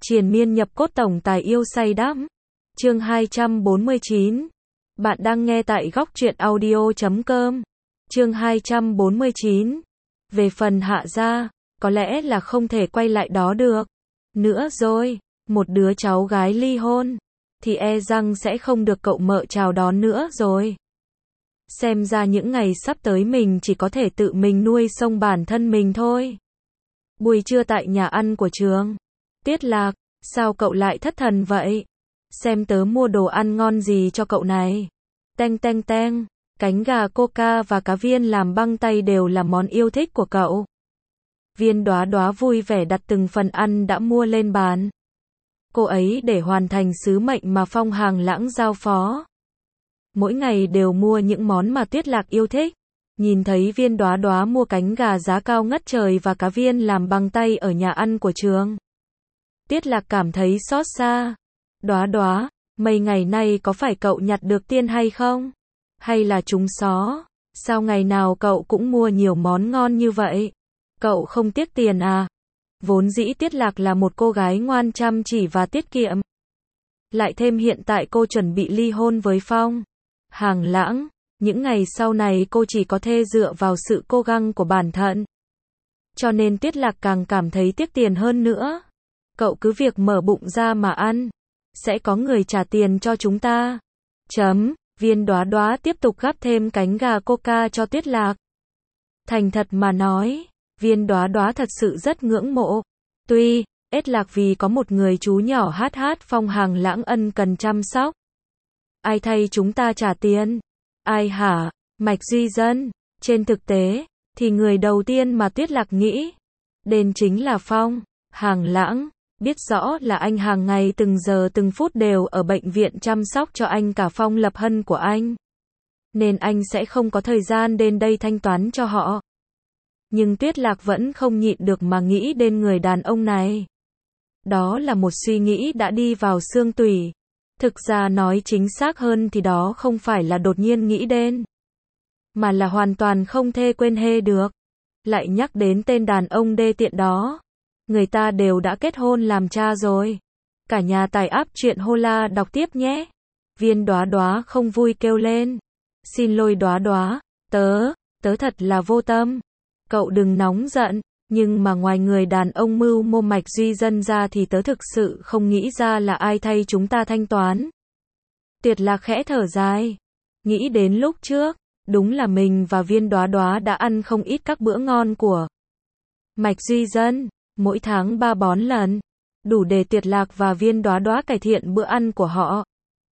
Triền miên nhập cốt tổng tài yêu say đắm. Chương 249. Bạn đang nghe tại góc truyện audio.com. Chương 249. Về phần Hạ gia, có lẽ là không thể quay lại đó được nữa rồi. Một đứa cháu gái ly hôn thì e rằng sẽ không được cậu mợ chào đón nữa rồi. Xem ra những ngày sắp tới mình chỉ có thể tự mình nuôi sống bản thân mình thôi. Buổi trưa tại nhà ăn của trường. Tiết Lạc, sao cậu lại thất thần vậy? Xem tớ mua đồ ăn ngon gì cho cậu này. Teng teng teng, cánh gà coca và cá viên làm băng tay đều là món yêu thích của cậu. Viên Đóa Đóa vui vẻ đặt từng phần ăn đã mua lên bàn. Cô ấy để hoàn thành sứ mệnh mà Phong Hàng Lãng giao phó. Mỗi ngày đều mua những món mà Tiết Lạc yêu thích. Nhìn thấy Viên Đóa Đóa mua cánh gà giá cao ngất trời và cá viên làm băng tay ở nhà ăn của trường. Tiết Lạc cảm thấy xót xa. Đóa Đóa, mấy ngày nay có phải cậu nhặt được tiền hay không? Hay là trúng xó? Sao ngày nào cậu cũng mua nhiều món ngon như vậy? Cậu không tiếc tiền à? Vốn dĩ Tiết Lạc là một cô gái ngoan chăm chỉ và tiết kiệm. Lại thêm hiện tại cô chuẩn bị ly hôn với Phong Hàng Lãng. Những ngày sau này cô chỉ có thể dựa vào sự cố gắng của bản thân. Cho nên Tiết Lạc càng cảm thấy tiếc tiền hơn nữa. Cậu cứ việc mở bụng ra mà ăn. Sẽ có người trả tiền cho chúng ta. Viên Đóa Đóa tiếp tục gắp thêm cánh gà coca cho Tiết Lạc. Thành thật mà nói, Viên Đóa Đóa thật sự rất ngưỡng mộ. Tuy, Tiết Lạc vì có một người chú nhỏ hát Phong Hàng Lãng ân cần chăm sóc. Ai thay chúng ta trả tiền? Ai hả? Mạch Duy Dân. Trên thực tế, thì người đầu tiên mà Tiết Lạc nghĩ đến chính là Phong Hàng Lãng. Biết rõ là anh hàng ngày từng giờ từng phút đều ở bệnh viện chăm sóc cho anh cả Phong Lập Hân của anh. Nên anh sẽ không có thời gian đến đây thanh toán cho họ. Nhưng Tiết Lạc vẫn không nhịn được mà nghĩ đến người đàn ông này. Đó là một suy nghĩ đã đi vào xương tủy. Thực ra nói chính xác hơn thì đó không phải là đột nhiên nghĩ đến, mà là hoàn toàn không thể quên hê được. Lại nhắc đến tên đàn ông đê tiện đó. Người ta đều đã kết hôn làm cha rồi. Cả nhà tải app truyện Hola đọc tiếp nhé. Viên Đóa Đóa không vui kêu lên. Xin lỗi Đóa Đóa, tớ thật là vô tâm. Cậu đừng nóng giận, nhưng mà ngoài người đàn ông mưu mô Mạch Duy Dân ra thì tớ thực sự không nghĩ ra là ai thay chúng ta thanh toán. Tiết Lạc khẽ thở dài. Nghĩ đến lúc trước, đúng là mình và Viên Đóa Đóa đã ăn không ít các bữa ngon của Mạch Duy Dân. Mỗi tháng 3 bón lần, đủ để Tiết Lạc và Viên Đóa Đóa cải thiện bữa ăn của họ.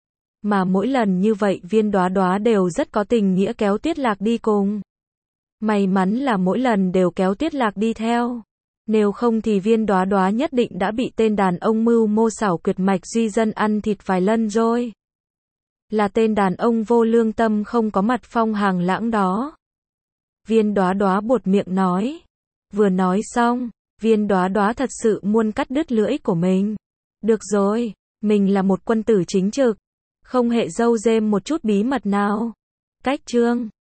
Mà mỗi lần như vậy Viên Đóa Đóa đều rất có tình nghĩa kéo Tiết Lạc đi cùng. May mắn là mỗi lần đều kéo Tiết Lạc đi theo. Nếu không thì Viên Đóa Đóa nhất định đã bị tên đàn ông mưu mô xảo quyệt Mạch Duy Dân ăn thịt vài lần rồi. Là tên đàn ông vô lương tâm không có mặt Phong Hàng Lãng đó. Viên Đóa Đóa buột miệng nói. Vừa nói xong, Viên Đóa Đóa thật sự muốn cắt đứt lưỡi của mình. Được rồi, mình là một quân tử chính trực. Không hề giấu giếm một chút bí mật nào. Cách chương